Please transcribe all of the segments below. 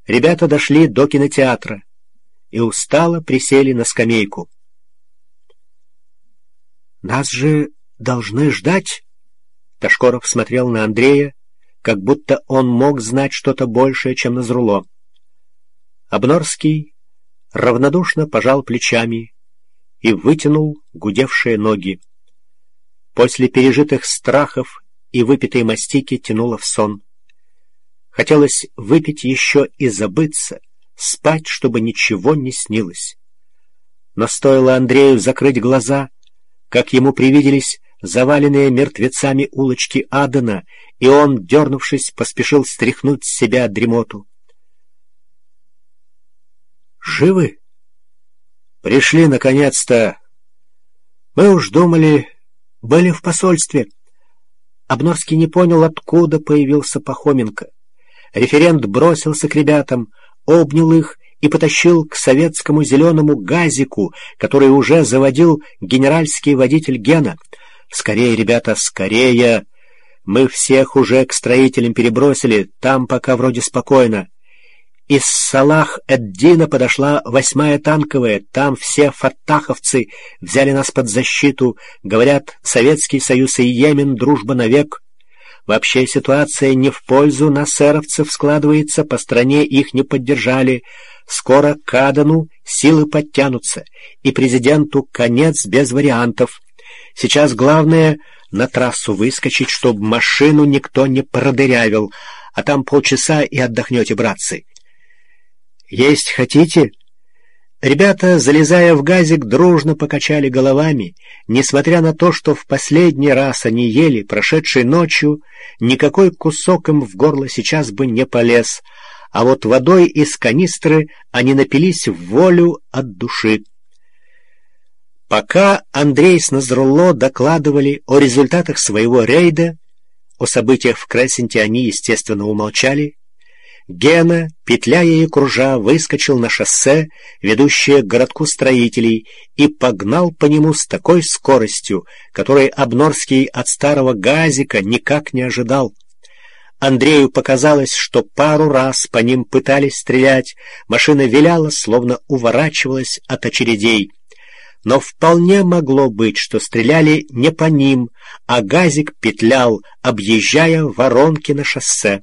Ребята дошли до кинотеатра и устало присели на скамейку. «Нас же должны ждать?» Ташкоров смотрел на Андрея, как будто он мог знать что-то большее, чем Назрулло. Обнорский равнодушно пожал плечами и вытянул гудевшие ноги. После пережитых страхов и выпитой мастики тянуло в сон. Хотелось выпить еще и забыться, спать, чтобы ничего не снилось. Но стоило Андрею закрыть глаза, как ему привиделись заваленные мертвецами улочки Адена, и он, дернувшись, поспешил стряхнуть с себя дремоту. «Живы? Пришли, наконец-то! Мы уж думали, были в посольстве». Обнорский не понял, откуда появился Пахоменко. Референт бросился к ребятам, обнял их и потащил к советскому зеленому газику, который уже заводил генеральский водитель Гена. «Скорее, ребята, скорее! Мы всех уже к строителям перебросили, там пока вроде спокойно. Из Салах-эд-Дина подошла 8-я танковая, там все фаттаховцы взяли нас под защиту. Говорят, Советский Союз и Йемен, дружба навек. Вообще ситуация не в пользу насеровцев складывается, по стране их не поддержали. Скоро к Адану силы подтянутся, и президенту конец без вариантов. Сейчас главное на трассу выскочить, чтобы машину никто не продырявил, а там полчаса и отдохнете, братцы. Есть хотите?» Ребята, залезая в газик, дружно покачали головами. Несмотря на то, что в последний раз они ели прошедшей ночью, никакой кусок им в горло сейчас бы не полез, а вот водой из канистры они напились в волю от души. Пока Андрей с Назрулло докладывали о результатах своего рейда, о событиях в Кресенте они, естественно, умолчали, Гена, петляя и кружа, выскочил на шоссе, ведущее к городку строителей, и погнал по нему с такой скоростью, которой Обнорский от старого газика никак не ожидал. Андрею показалось, что пару раз по ним пытались стрелять, машина виляла, словно уворачивалась от очередей. Но вполне могло быть, что стреляли не по ним, а газик петлял, объезжая воронки на шоссе.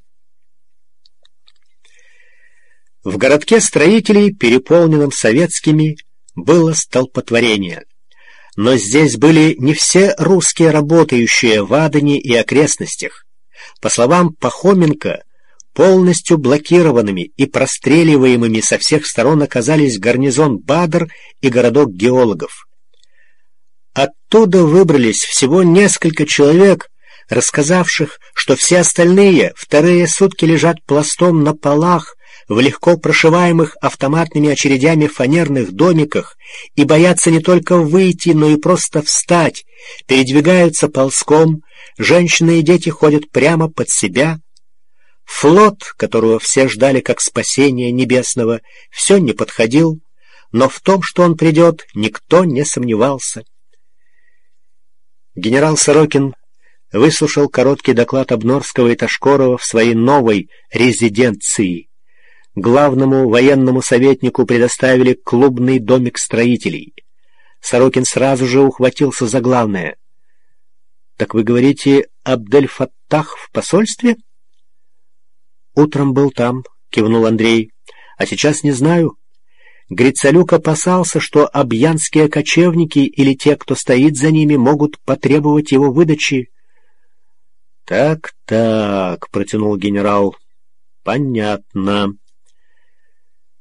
В городке строителей, переполненном советскими, было столпотворение. Но здесь были не все русские, работающие в Адене и окрестностях. По словам Пахоменко, полностью блокированными и простреливаемыми со всех сторон оказались гарнизон Бадр и городок геологов. Оттуда выбрались всего несколько человек, рассказавших, что все остальные вторые сутки лежат пластом на полах в легко прошиваемых автоматными очередями фанерных домиках и боятся не только выйти, но и просто встать, передвигаются ползком, женщины и дети ходят прямо под себя. Флот, которого все ждали как спасения небесного, все не подходил, но в том, что он придет, никто не сомневался. Генерал Сорокин выслушал короткий доклад Обнорского и Ташкорова в своей новой резиденции. Главному военному советнику предоставили клубный домик строителей. Сорокин сразу же ухватился за главное. «Так вы говорите, Абдель-Фаттах в посольстве?» «Утром был там», — кивнул Андрей, — «а сейчас не знаю». Грицалюк опасался, что абьянские кочевники или те, кто стоит за ними, могут потребовать его выдачи. «Так», — протянул генерал, — «понятно».